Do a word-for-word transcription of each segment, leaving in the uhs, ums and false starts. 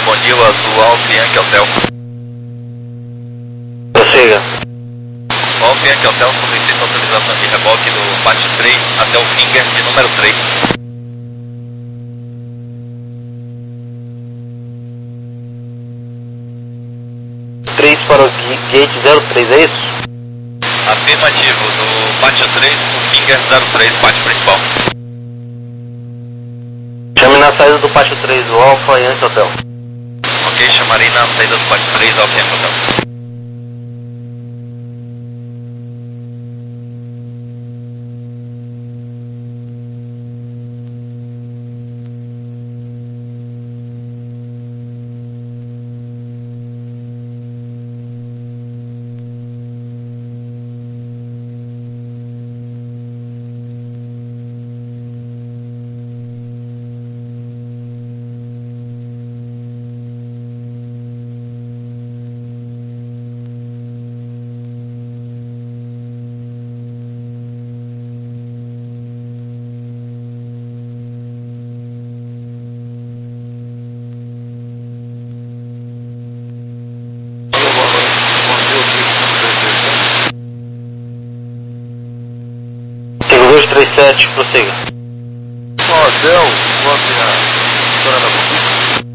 bom dia, o azul Alfa Yankee Hotel. Prossiga. Alfa Yankee Hotel, solicita autorização de reboque do pátio três até o finger de número três. três para o gate zero três, é isso? Afirmativo, do pátio três pro finger zero três, pátio principal. Chame na saída do pátio três, o Alfa Yankee Hotel. Ok, chamarei na saída do pátio três, Alfa Yankee Hotel. dois três sete, prossiga. Hotel, quanto a história da conquista?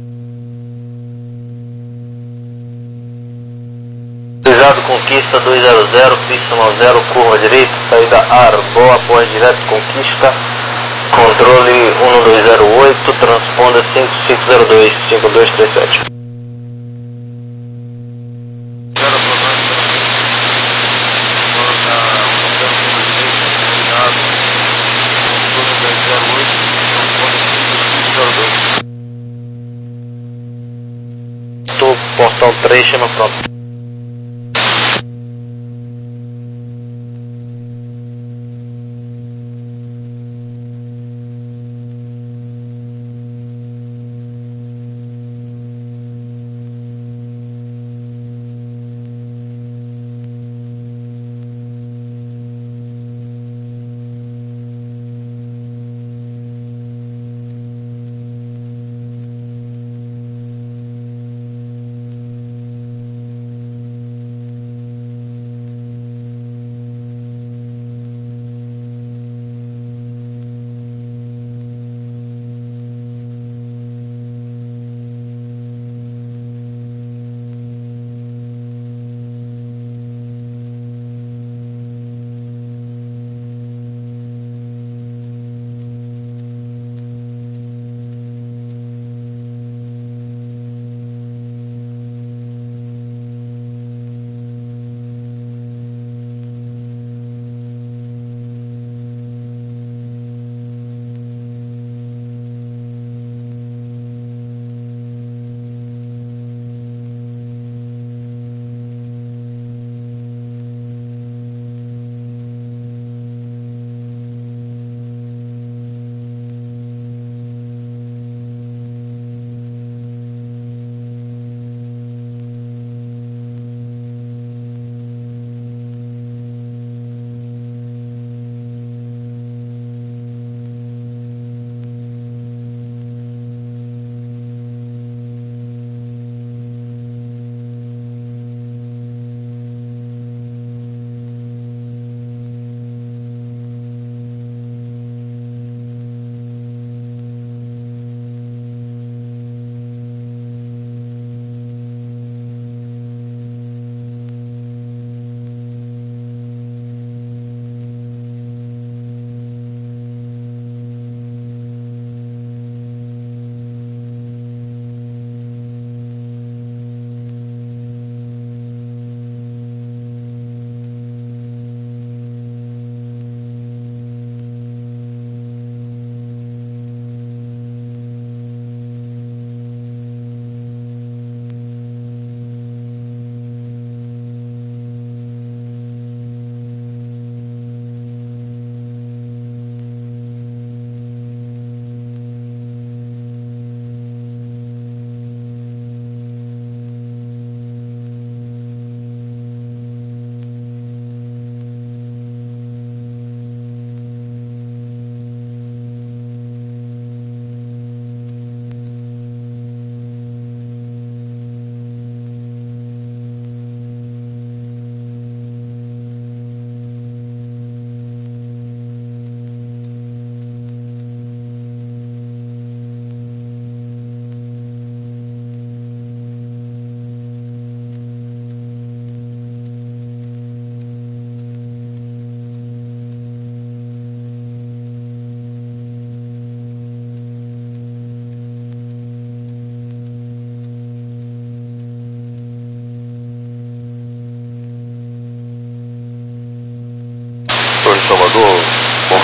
Cruzado Conquista dois zero zero, pista um zero, curva direita, saída Arboa, apoio direto Conquista, controle um dois zero oito, transponder cinco cinco zero dois, cinco dois três sete. Portal três, chama pronto.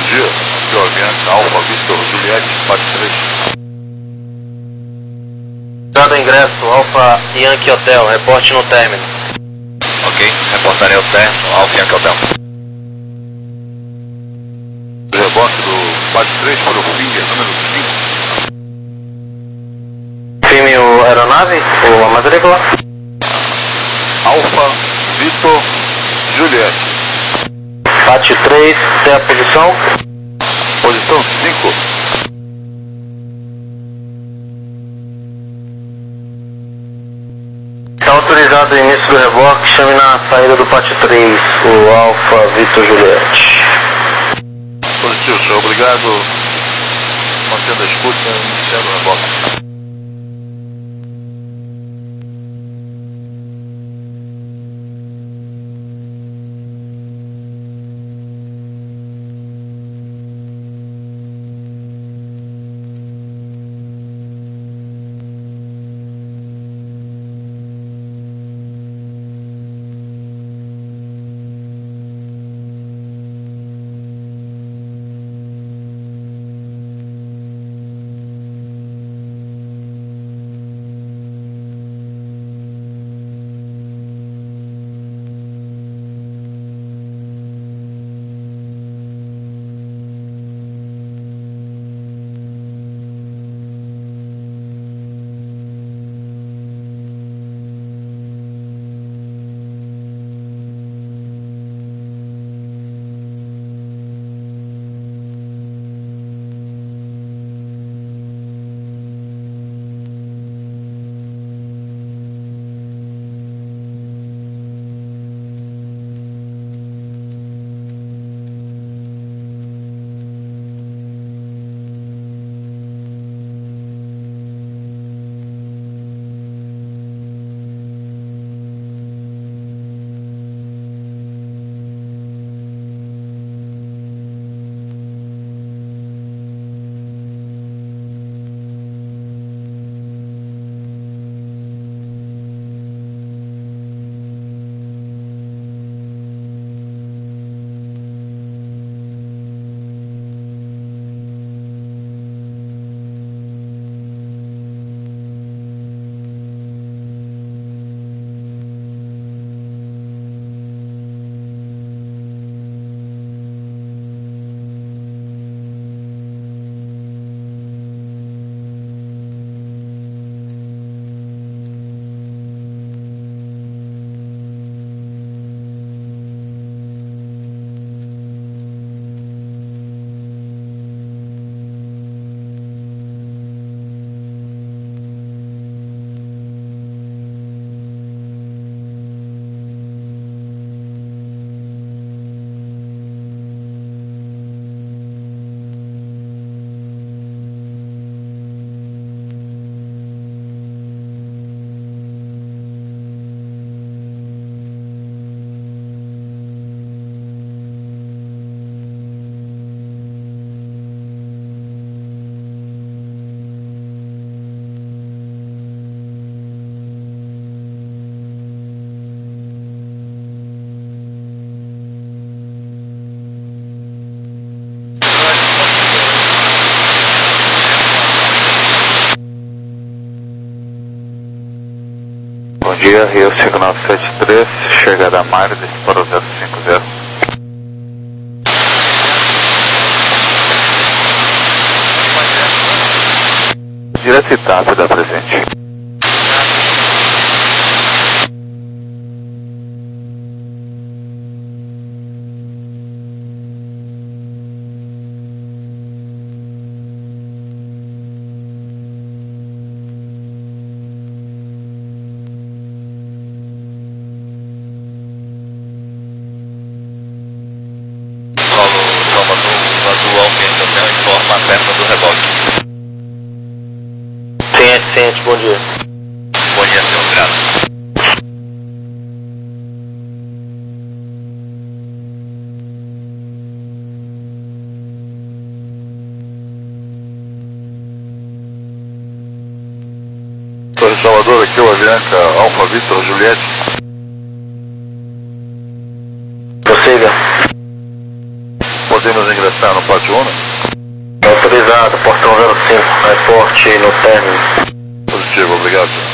dia, aqui é o Avianca Alfa Victor Juliette, quatro três. Dado ingresso, Alfa Yankee Hotel, reporte no término. Ok, reportarei ao término, Alfa Yankee Hotel. Reboque do quatro três para o Finger, número cinco. Firme o aeronave, ou a matrícula. Alfa Victor Juliette. Pátio três, tem a posição? Posição cinco. Está autorizado o início do reboque, chame na saída do Pátio três, o Alfa Victor Juliette. Positivo, senhor. Obrigado. Mantendo a escuta, iniciando o reboque. Bom dia, Rio cinco nove sete três, chegada a Mário, para o zero cinco zero. Direto e TAP da presente. Informa a perna do reboque. Ciente, ciente, bom dia. Bom dia, senhor. Obrigado. Torre Salvador, aqui é o Avianca Alfa Victor Juliette. Prossiga. Podemos ingressar no pátio um? Autorizado, portão zero cinco, reporte no término. Positivo, obrigado, senhor.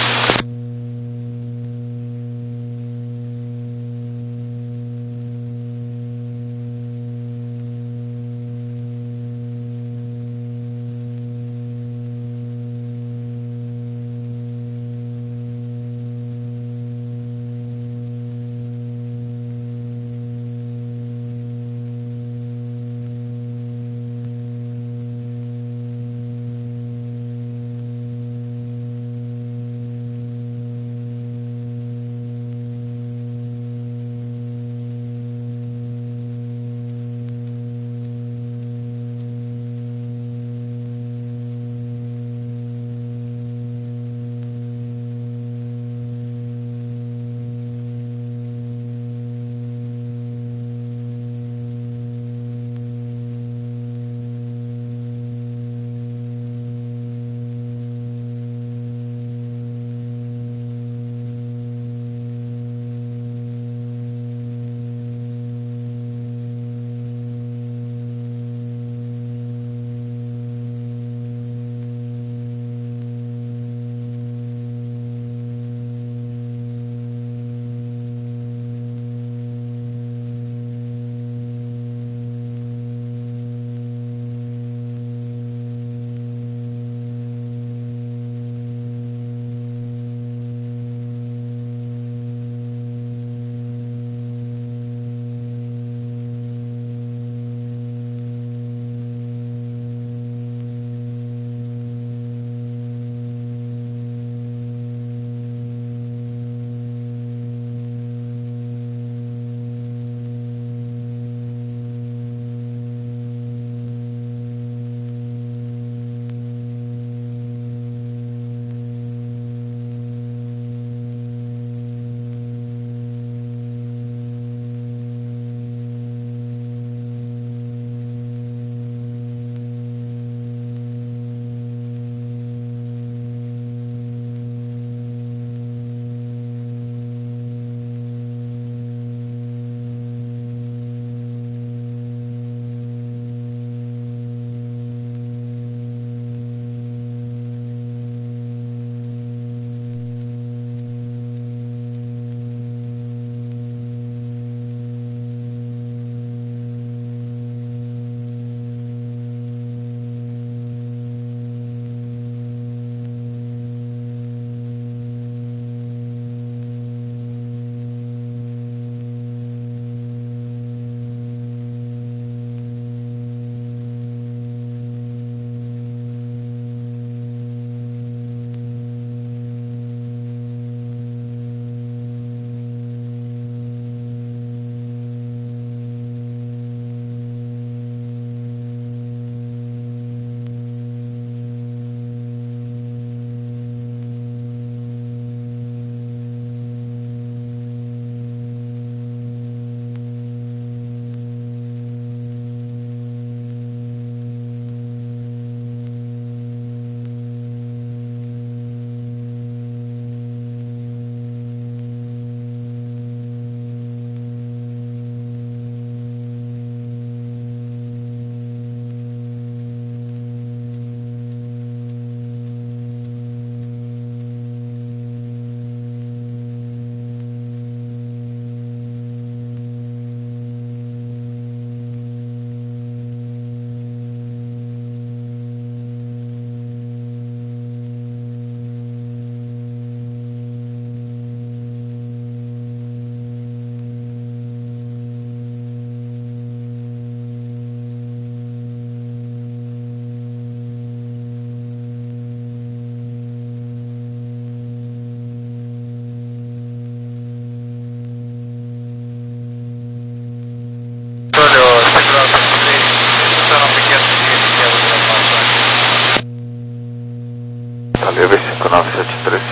Livre cinco nove sete três.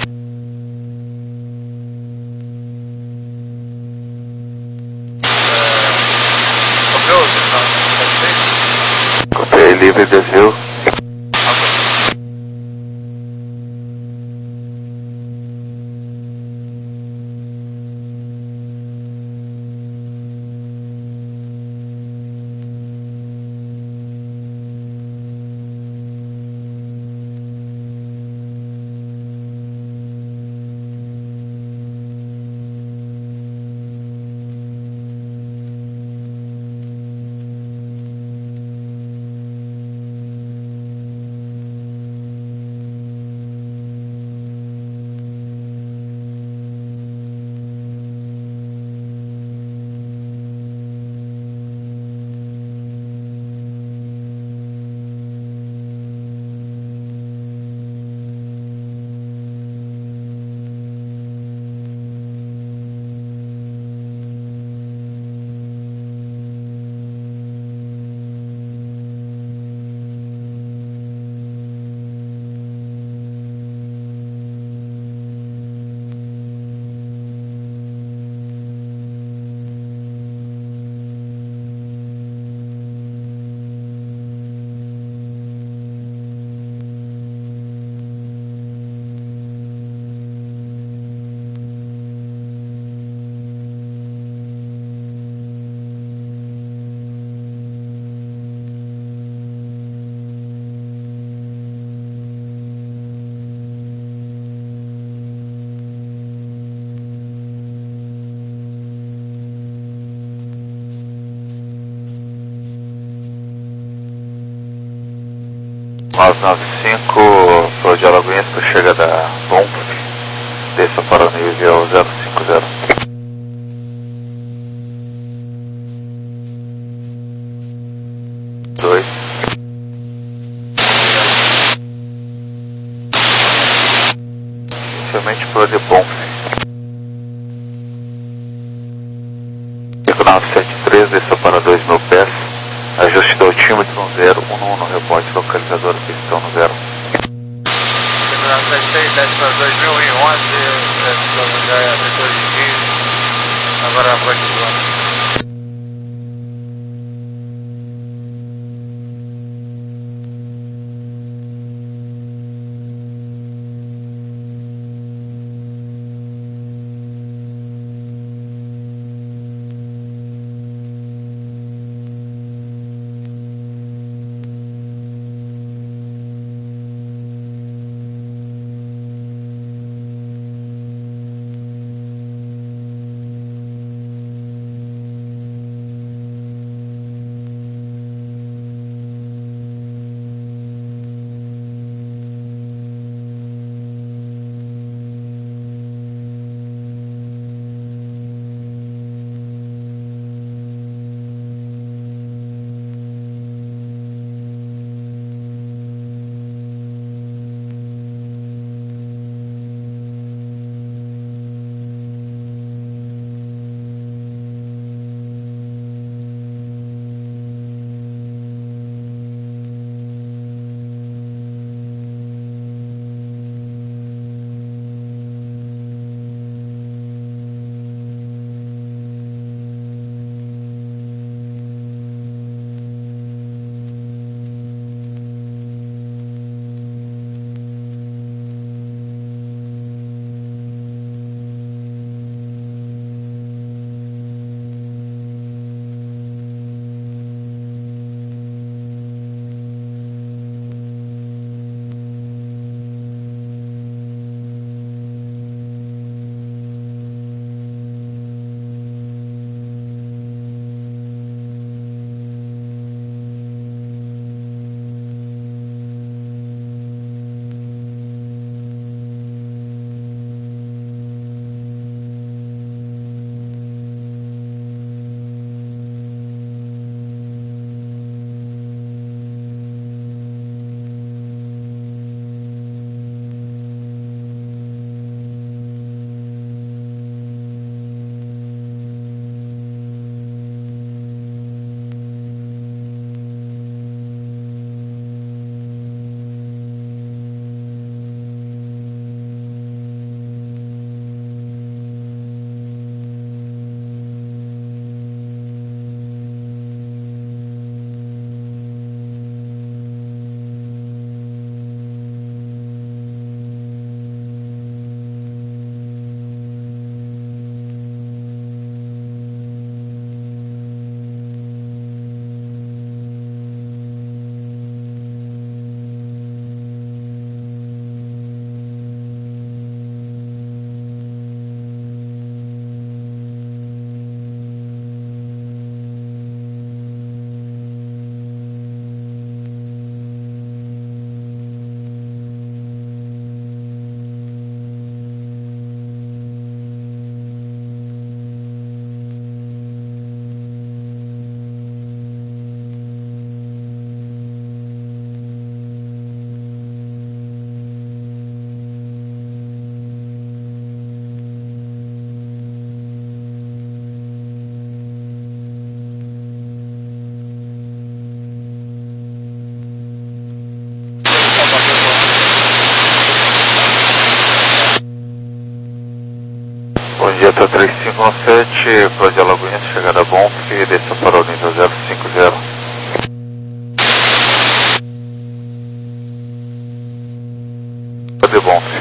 Copiei, livre, desvio. nove nove cinco, Pro de Alagoinhas para chega da Bomb, desça para o nível zero cinco zero. dois. Inicialmente Pro de Bomb. nove sete três, desça para dois mil pés. Ajuste do altímetro um zero um um no rebote, localizador pistão no zero. nove sete três, desce para dois mil e onze, já é setor de quinze, agora pode ir. Bom dia, T três cinco um sete, Pro de Alagoinhas, chegada a Bonf, desça para o nível zero cinco zero. De Bonf.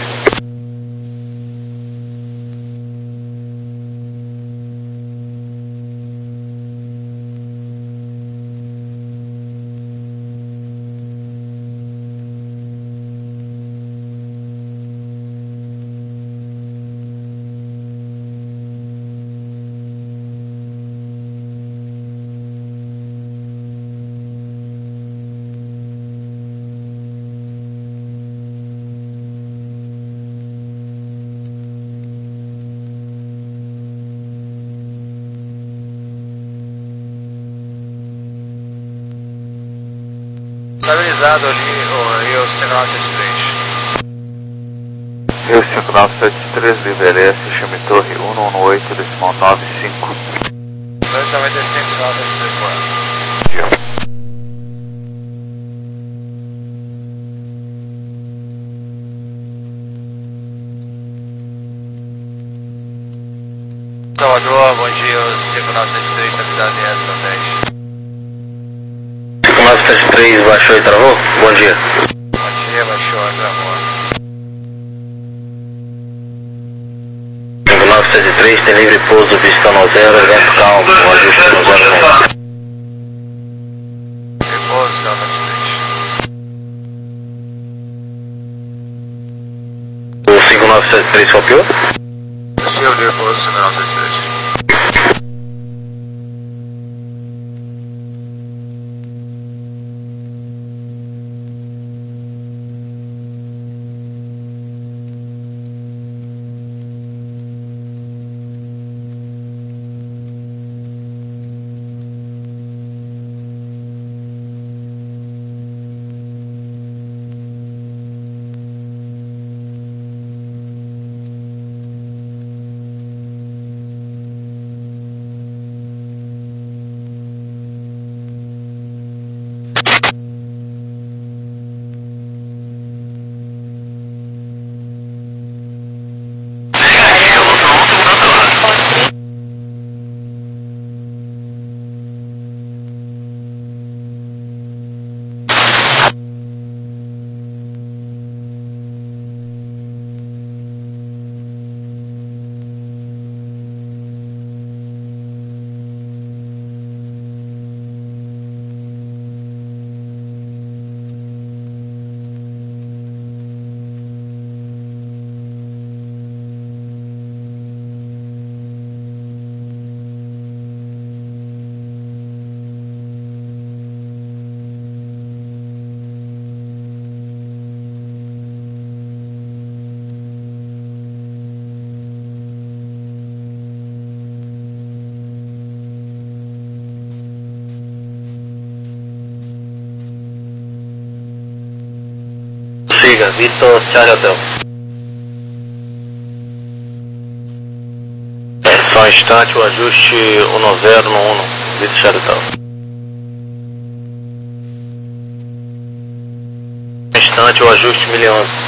Estabilizado ali, o Rio cinco nove sete três. Rio cinco nove sete três, livre L S, chame torre um um oito, decimal nove cinco. dois noventa e cinco, nove três quatro. Salvador, bom dia, cinco nove sete três, estabilizado em S dez. cinco nove sete três, baixou e travou? Bom dia. Bom dia, baixou, travou. cinco nove sete três, tem livre pouso, pista no zero, evento calmo, um ajuste no zero um. Repouso, cinco nove sete três. O cinco nove sete três copiou? Rio de repouso, cinco nove sete três. Siga, Vitor Charlie Hotel. É, só um instante, o ajuste um zero no um, Vitor Charlie Hotel. Um instante, o ajuste mil e onze.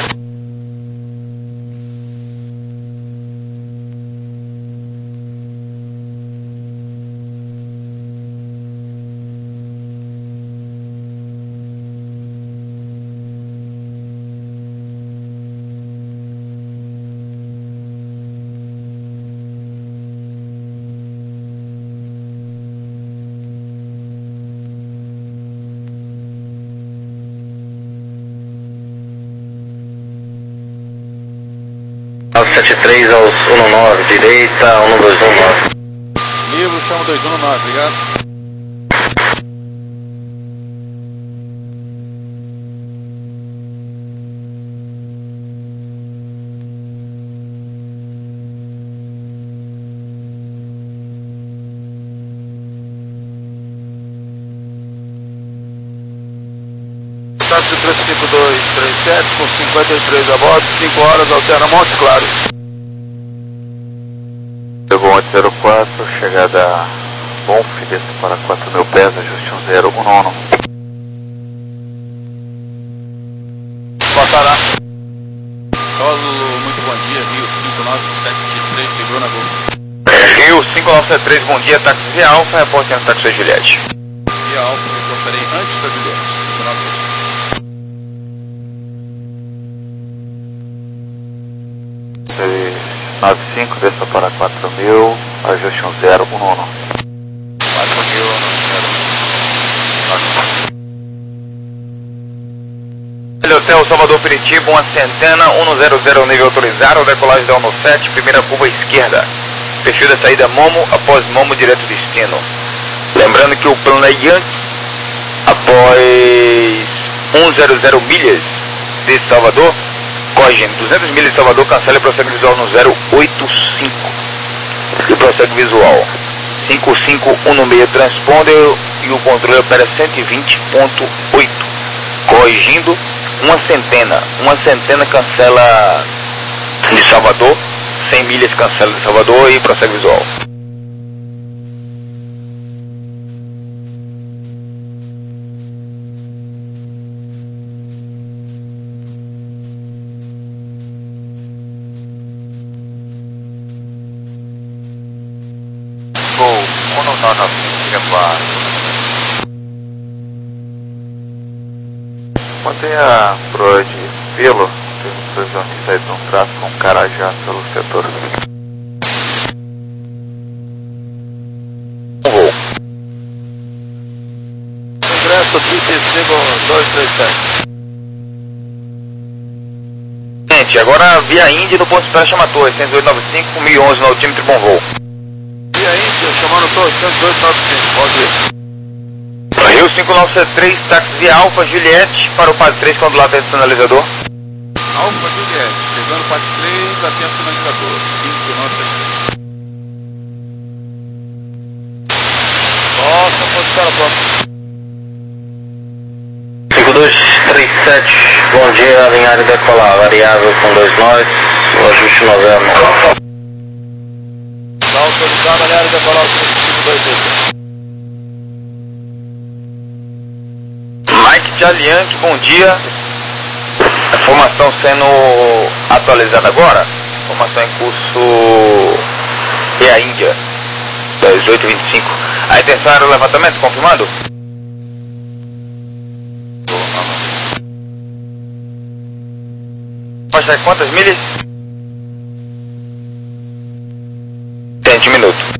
nove sete três aos um nove, direita, um dois um nove. Livro, chama dois um nove, obrigado. Táxi três cinco dois três sete com cinquenta e três a bordo, cinco horas, altera Monte Claro. Monte zero quatro, chegada Bonf, desça para quatro mil pés, ajuste um zero um nono. Passará. Solo, muito bom dia, Rio cinco nove sete três, livrou na Gol. Rio cinco nove sete três, bom dia, táxi Via Alfa, reporte no táxi Juliette. Via Alfa, reportarei antes da Juliette, cinco nove sete três. nove cinco, desça para quatro mil, ajuste um zero um nono. quatro mil, zero. Hotel Salvador Peritiba, uma centena, um zero zero, nível autorizado, decolagem da um sete, primeira curva esquerda. Perfil da saída Momo, após Momo, direto destino. Lembrando que o plano é Yankee, após cento milhas de Salvador, corrigem duzentas milhas de Salvador, cancela e prossegue visual no zero oito cinco. E prossegue visual. cinco cinco um no meio transponder e o controle opera cento e vinte ponto oito. Corrigindo, uma centena. Uma centena cancela de Salvador, cem milhas cancela de Salvador e prossegue visual. Mantenha pro de Pelo, temos previsão de sair de um tráfego com Carajá pelo setor. Voo. Ingresso trinta e cinco, dois três sete. Gente, agora via Indy no ponto de espera chama Torre, cento e oito noventa e cinco, mil e onze no altímetro, bom voo. Via Indy, chamando Torre, cento e oito noventa e cinco, pode ir. Rio cinco nove sete três, táxi Alfa Juliette para o Padre três, quando lá tem sinalizador. Alfa Juliette, chegando Padre três, atento sinalizador, cinco nove sete três. Nossa, pode estar pronto. cinco dois três sete, bom dia, alinhar e decolar, variável com dois nós, o ajuste novembro. Está autorizado, alinhar e decolar o cinco dois três sete. Mike Jalianque, bom dia. Informação sendo atualizada agora. Informação em curso e a Índia, das oito e vinte e cinco. A intenção era o levantamento, confirmando? Pode dar quantas milhas? Tente um minuto.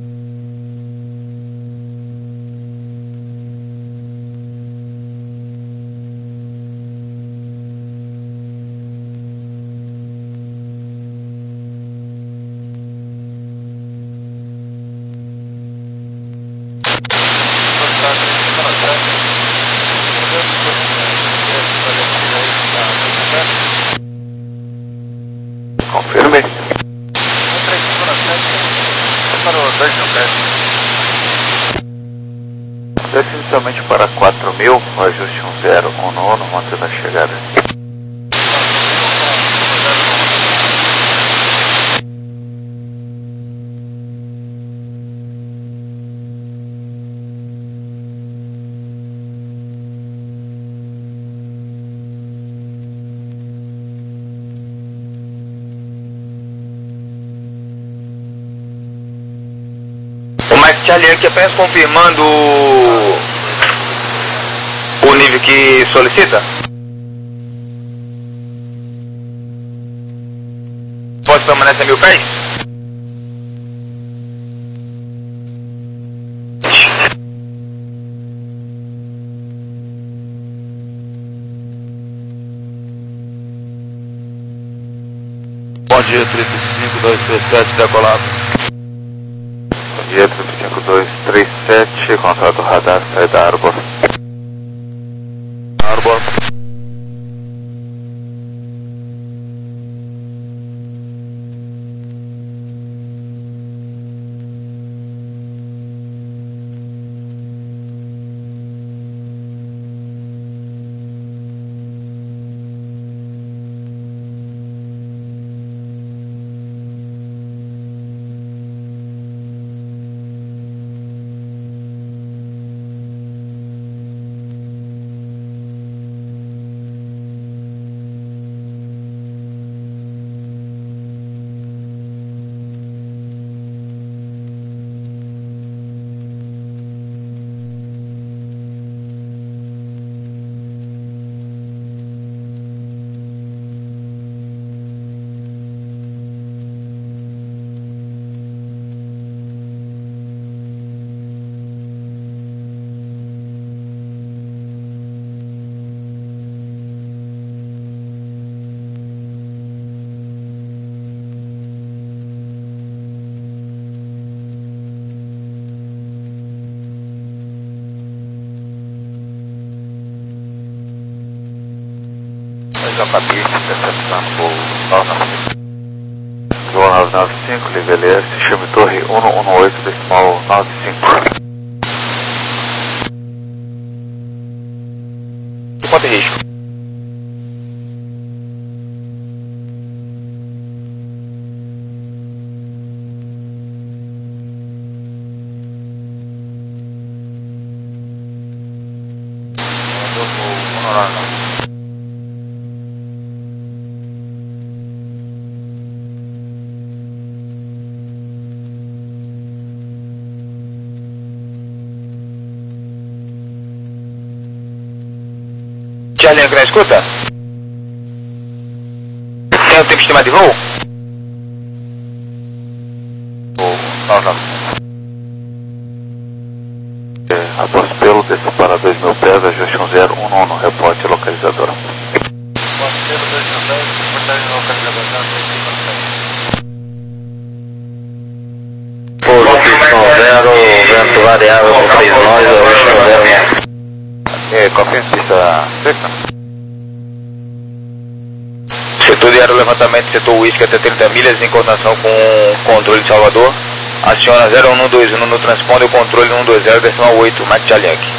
Confirme. Desce inicialmente para quatro mil, o ajuste um zero um nono, mantendo a chegada. Charlie aqui apenas confirmando o, o nível que solicita. Pode permanecer a mil pés? Bom dia, trinta e cinco, dois três sete, decolado. Bom dia, trinta e cinco, dois três sete, contato radar, saída Arbor. Arbor. Capacete, interceptando voo nove nove cinco, liga L S, chame torre um um oito, decimal nove cinco. Ponto de risco. não. Charlie, que não escuta? Tem o tempo estimado de voo? Não, não. É, após pelo, desce para dois mil pés, ajuste um zero um nono, reporte localizadora. Após pelo dois mil pés, reportagem localizadora, posição zero, vento variável com três nós, ajuste um zero. É, confirma pista seca. Setor de aerolevantamento, setor Whisky até trinta milhas, em coordenação com o controle de Salvador. Aciona zero um dois um no transponder, o controle um dois zero, decimal oito, Mike Charlie Yankee.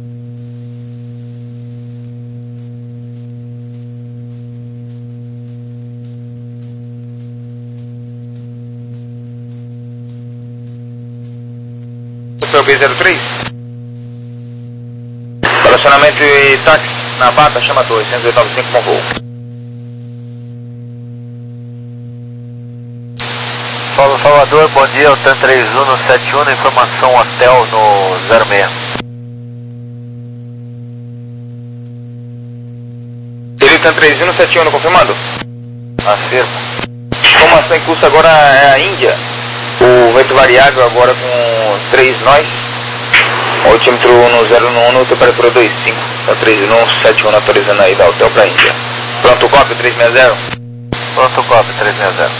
Hotel B zero três. Relacionamento e táxi na Bata, chama dois, cento e noventa e cinco, bom voo. Paulo Salvador, bom dia, o T A N três um no sete um, informação hotel no zero seis. Ele T A N três um no sete um, confirmado? Afirma. Informação em curso agora é a Índia. O vento variável agora com três nós. Altímetro no zero um, temperatura dois cinco. Tá três um, sete um, atualizando aí da hotel pra Índia. Pronto, copy três seis zero. Pronto, copy três seis zero.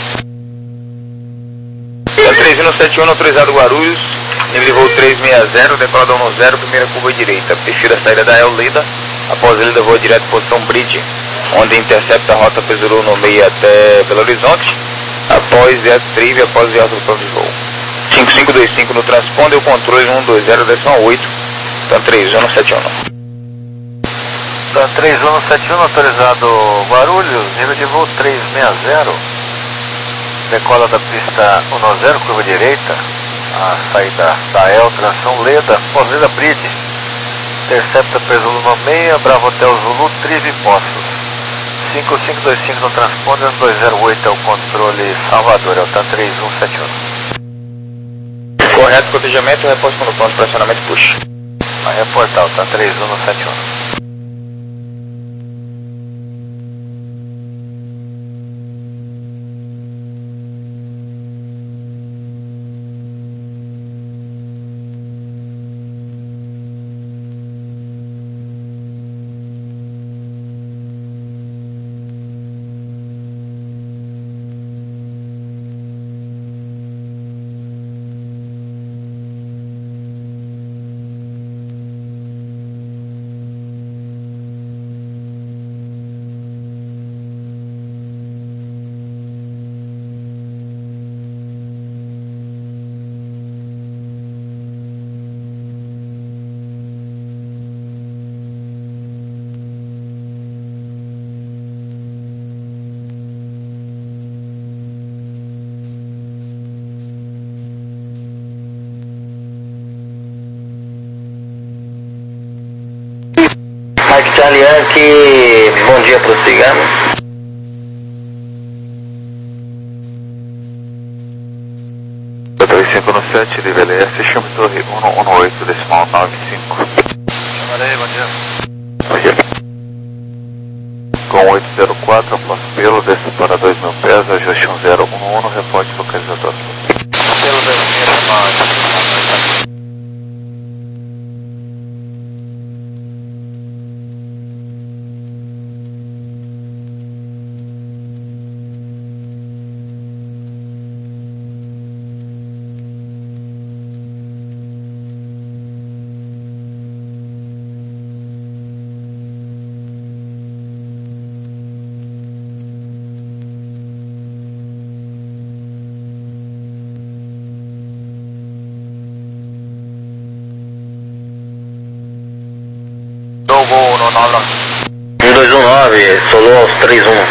Tá três um, sete um, autorizado Guarulhos. Nível de voo três seis zero, decolador no zero, primeira curva direita. Perfil da saída da El Lida. Após ele, voo direto posição Bridge, onde intercepta a rota Pesuru no meio até Belo Horizonte. Após é trive, após o alto do plano de voo. cinco cinco dois cinco no transponder, o controle um dois zero, decimal oito. Tá três um no sete um. Tá três um no sete um, autorizado Guarulhos, nível de voo três seis zero. Decola da pista um zero, curva direita. A saída da El, tração Leda, pós-Leda Bridge. Intercepta Pesulu no meio, Bravo Hotel Zulu, Trive Postos. cinco cinco dois cinco no transponder, um dois zero oito é o controle Salvador, é o T A N três um sete um. Correto, cotejamento, repórter quando pronto, pressionamento push. Vai reportar o T A N três um no sete um. Mike Charlie Yankee, bom dia, prossiga. três cinco no sete, nível S, chame torre um um oito, decimal nove cinco. Chamarei, bom dia. Bom dia. Com oito zero quatro, após pelo, desce para dois mil pés, ajuste um zero um um, reporte localizador. Pelo dois mil, Gol no nove. um dois um nove, solou aos três um.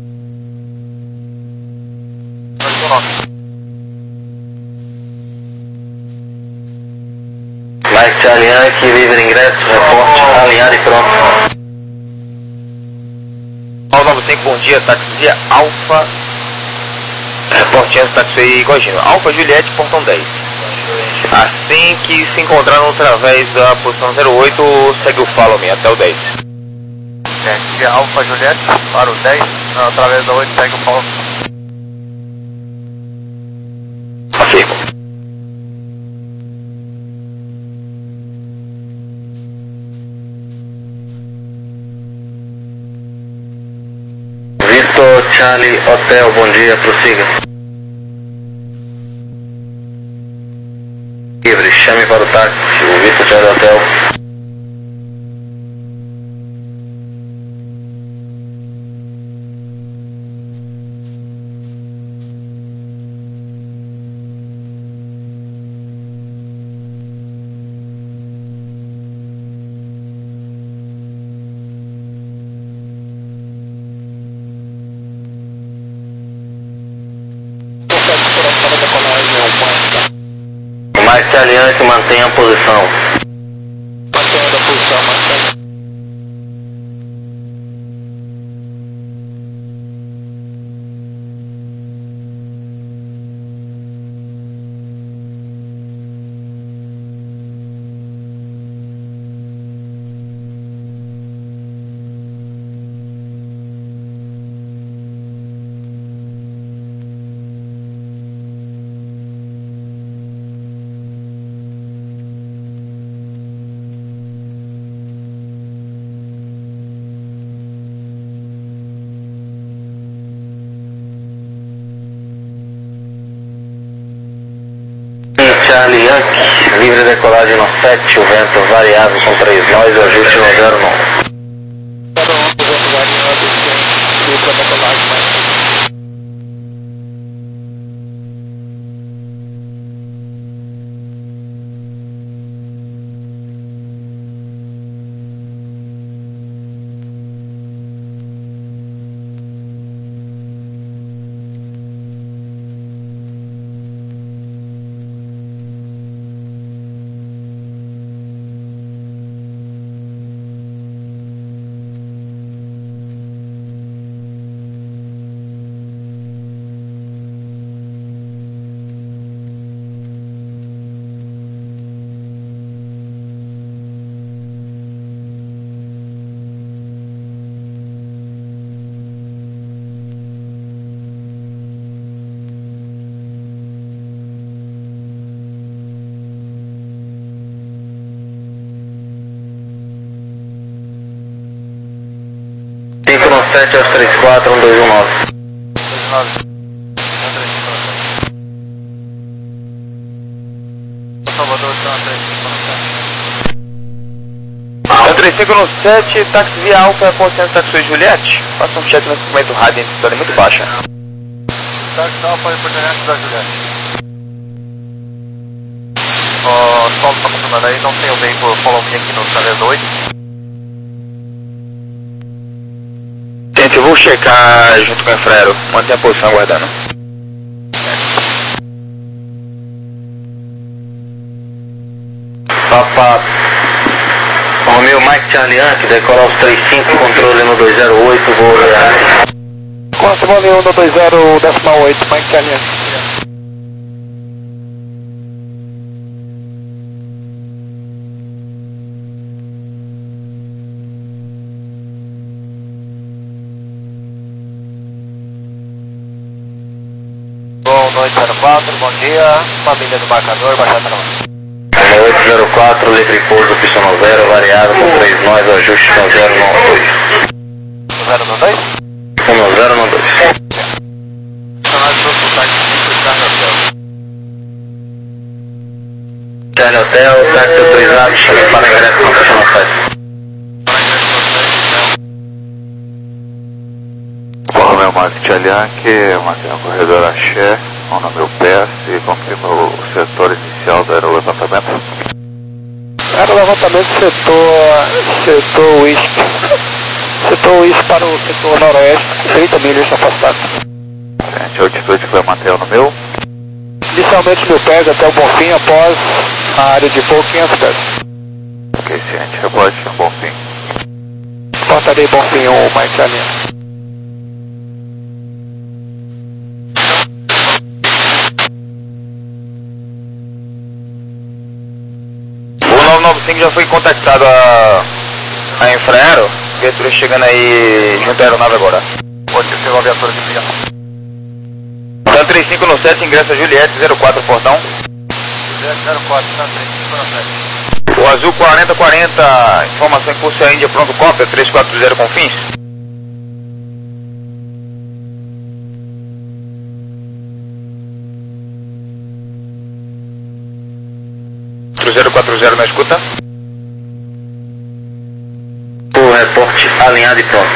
dois um nove. Mike Charlie Yankee, livre ingresso, reporte, alinhado e pronto. cinco, bom dia, táxi via Alfa, Portinho, táxi Gogino, Alfa Juliette, portão dez. Assim que se encontraram através da posição zero oito, segue o follow me até o dez. Gente, Alfa Juliette para o dez, através da oito, segue o follow me. Afirmo. Victor Charlie Hotel, bom dia, prossiga. Livre, chame para o táxi, o Victor Charlie Hotel. Mais Charlie, mantenha a posição. Mantendo a posição, mantendo. Charlie Yankee, livre decolagem no sete, o vento variável com três nós, o ajuste no zero nove. cinco nove sete, aos três quatro, um dois um nove. Salvador, três cinco nove sete, táxi via Alfa, Portinho, táxi Juliette. Faça um check no segmento rádio, intensidade muito baixa. táxi Alfa e Portinho da Juliette. O solo está funcionando aí, não tem o veículo follow me aqui no através do oito. Gente, eu vou checar junto com o Infraero. Mantenha a posição aguardando. Papa Romeo Mike Charlie Yankee, decolar os três cinco, controle no dois zero oito, voo real. Controle um no dois zero, decimal oito, Mike Charlie Yankee. oito zero quatro, bom dia, família do marcador, baixada não. oito zero quatro, livre pouso, pistão no zero, variável com três nós, ajuste no zero no dois. zero no dois? um no zero no dois. Charlie Hotel, táxi autorizado, chame para ingresso na caixa no site. Romeo Mike Charlie Yankee, mantenha o corredor axé, mão no meu pé e confirma o setor inicial do aerolevantamento. Aerolevantamento setor, setor Whisky. Setor Whisky para o setor noroeste, trinta milhas afastado. Gente, a altitude que vai manter no meu? Inicialmente mil pés até o Bonfim, após a área de voo quinhentos pés. Ok, ciente, rebote um Bonfim. Portaria Bonfim um, Mike Charlie. reportado a, a Infraero, viatura chegando aí junto à aeronave agora. Pode ser a viatura de ligação. Tan trinta e cinco no sete, ingressa Juliette, zero quatro portão. Juliette zero quatro, Tan trinta e cinco no sete. O azul quarenta quarenta, informação em curso a Índia, pronto, cópia, três quatro zero com fins. zero quatro zero na escuta. O reporte alinhado e pronto.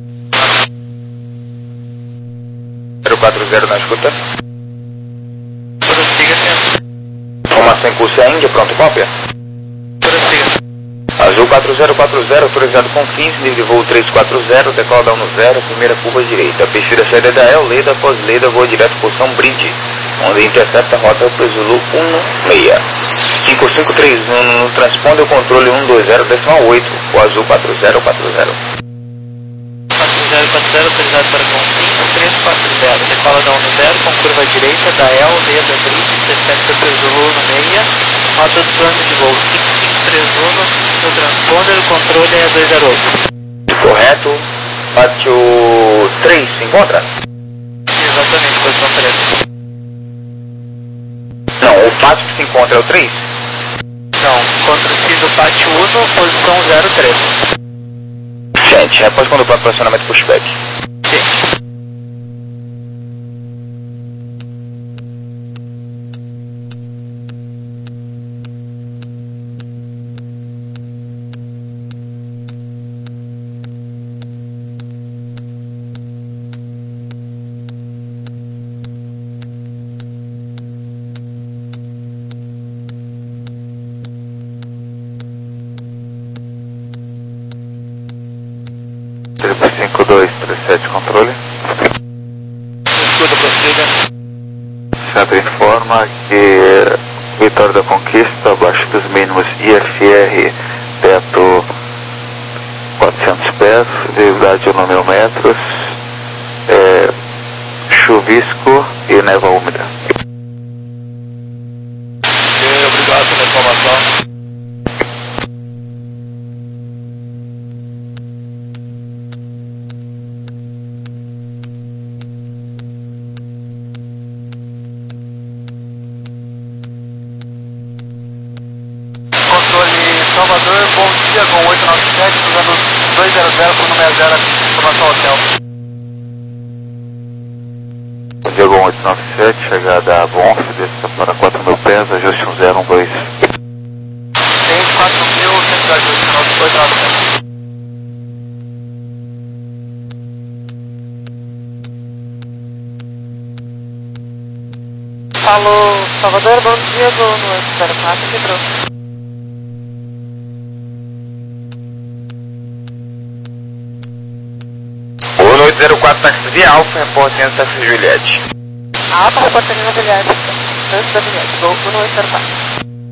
zero quatro zero na escuta. Prossiga, senhor. Informação em curso a Índia, pronto, cópia. Prossiga. Azul quatro zero quatro zero, autorizado com fins, nível de voo três quatro zero, decola da um zero, primeira curva direita. Perfil da saída da El, Leda, após Leda, voa direto por São Bride, onde intercepta a rota para o Zulu um seis. cinco cinco três um, no transponder o controle um dois zero, decimal oito, o azul quatro zero quatro zero. quatro zero quatro zero, autorizado para com fins, três quatro zero, decola da um zero, com curva direita, da El, Leda, Bride, intercepta para o Zulu um seis, rota do plano de voo cinco cinco três um, no transponder o controle é dois zero oito. Correto, pátio três, se encontra? Exatamente, posição três. Não, o pátio que se encontra é o três? Não, contra o Cis do pátio um, posição zero três. Gente, após quando o plano de posicionamento pushback. Gente. cinco dois três sete, controle. Escuta, prossiga. Centro informa que Vitória da Conquista, abaixo dos mínimos I F R, teto quatrocentos pés, visibilidade um mil metros, é, chuvisco e névoa úmida. Ok, obrigado pela informação. Salvador, bom dia, com oito nove sete, usando dois zero zero por número zero, informação hotel. Bom dia, Gol oito nove sete, chegada a Bonf, desça para quatro mil pés, ajuste um zero um dois. Tem quatro mil, centro de ajuste, oito nove sete. Alô, Salvador, bom dia, Gol no oito zero quatro, quebrou. oito zero quatro, táxi via Alfa, reportando táxi Juliette. Alfa, reportando na Juliette. Antes da Juliette, Gol no oito zero quatro.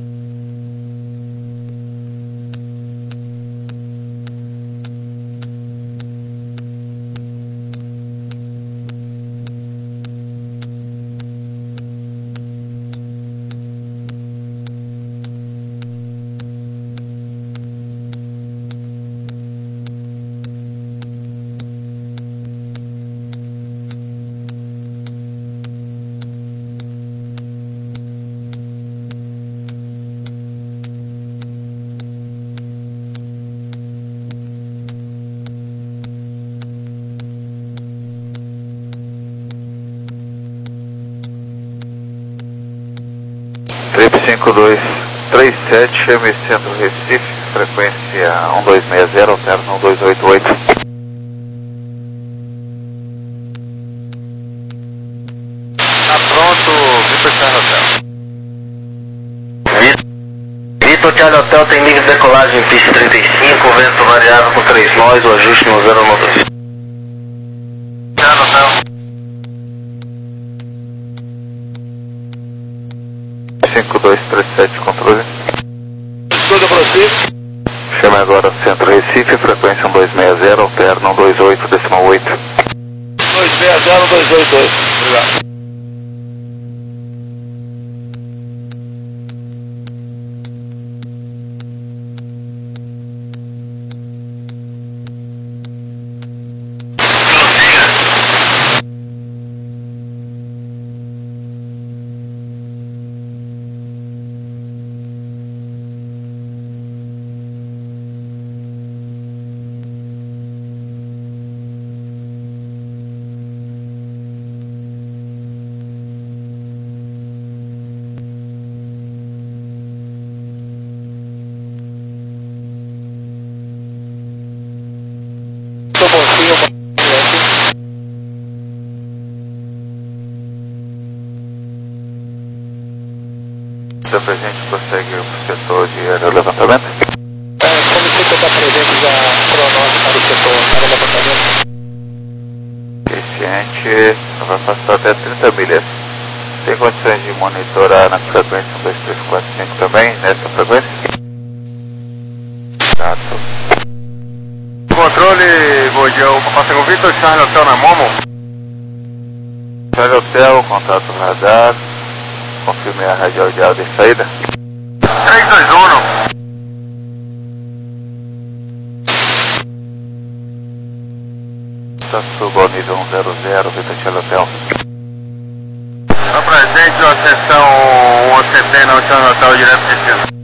Trip cinco dois três sete, chame Centro Recife, frequência um dois seis zero, alterna um dois oito oito. Tá pronto, Vitor Charlie Hotel. Vitor Charlie Hotel tem nível de decolagem pista trinta e cinco, vento variável com três nós, o ajuste no zero um dois. Charlie Hotel. cinco dois três sete, controle. Escuta, prossiga. Chame agora Centro Recife, frequência um dois seis zero, alterna um dois oito, decimal oito. dois seis zero, dois oito oito. Obrigado. está presente, prossegue o setor de aerolevantamento. É, solicito da presença da Cronos para o setor aerolevantamento. Eficiente, vai passar até trinta milhas. Tem condições de monitorar na frequência um dois três quatro cinco também, nessa frequência? Exato. Controle, Gordão, Passago Victor, Charlie Hotel na Momo. Charlie Hotel, contato radar. Confirme a radial de alta e saída. três dois um. Está subo ao nível um zero zero, Victor Charlie Hotel. Está presente a seção um setenta no Charlie Hotel direto de cima.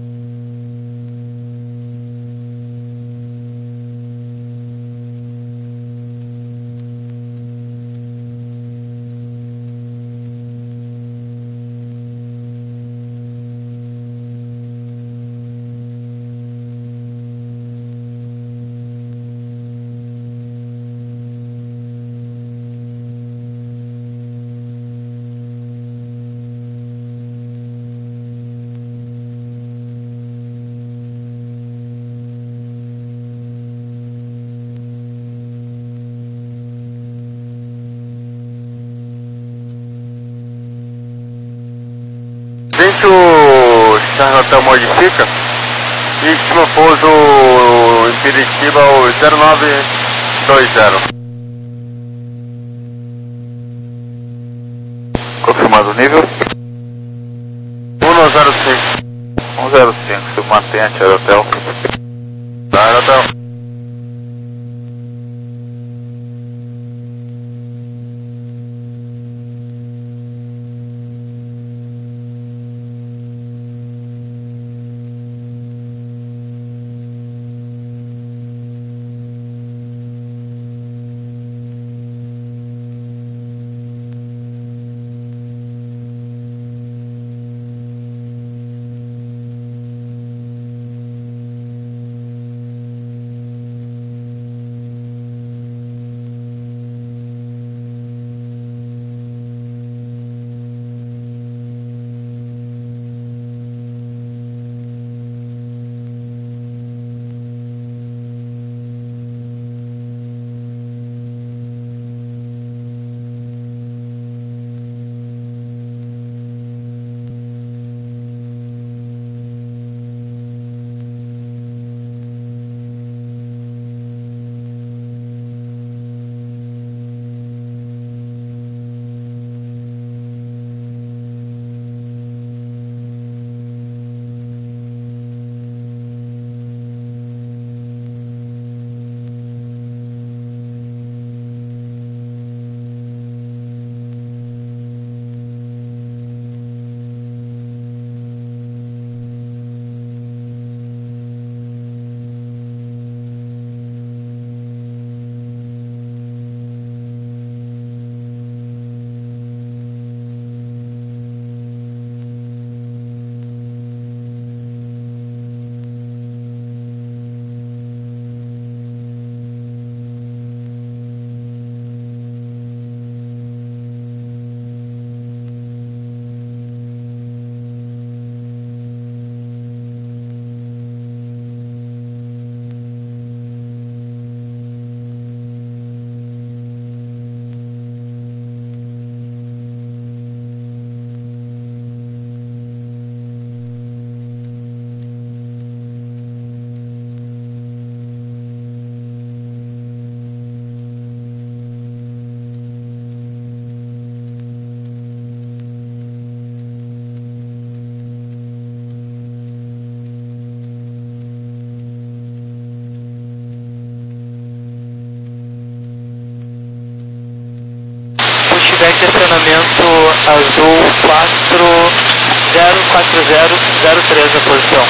Gente, o Charlie Hotel modifica e estima pouso em Piritiba o zero nove dois zero. Confirmado o nível? um zero cinco. um zero cinco, se mantém a Charlie Hotel. Charlie Hotel. Estacionamento azul quatro zero quatro zero zero três a posição.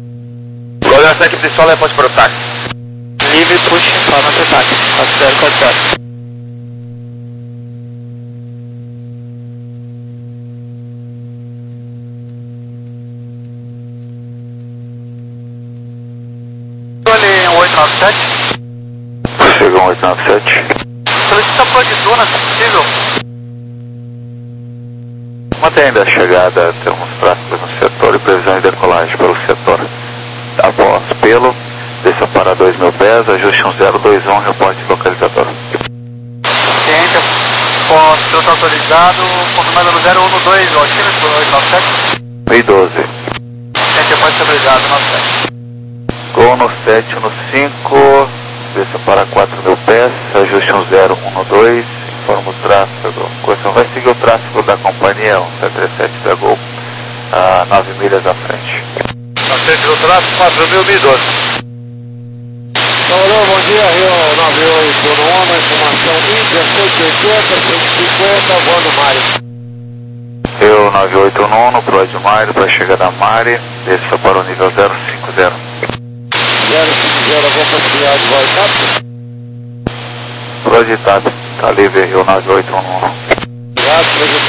Coordenação equipe de solo é ponte para o táxi. Livre push informa para o táxi quatro zero quatro zero. oito nove sete. Chegou um oito nove sete. Solicita apoio de duna, se possível. Mantém ainda a chegada, temos tráfego no setor. condições de decolagem pelo setor. Após pelo, desça para dois mil pés, ajuste um zero dois um, reporte localizador. Ciência, posto piloto autorizado, confirmando zero um dois, altímetro oito nove sete. mil e doze. Ciência, pode autorizado, nove sete. Gol no sete no cinco, desça para quatro mil pés, ajuste um zero um dois, informa o tráfego. Você vai seguir o tráfego da companhia, um sete três sete da Gol, a nove milhas à frente. Na frente do tráfego, quatro mil, mil e doze. Alô, bom dia, Rio nove oito nove, informação I, dezesseis oitenta, cento e cinquenta, voando do Mário. Rio nove oito nove, pro Admário, para chegar da Mari, desça para o nível zero cinco zero. zero cinco zero, alguma possibilidade de voz rápido? Pro Ditado, tá livre, Rio nove oito nove. Obrigado,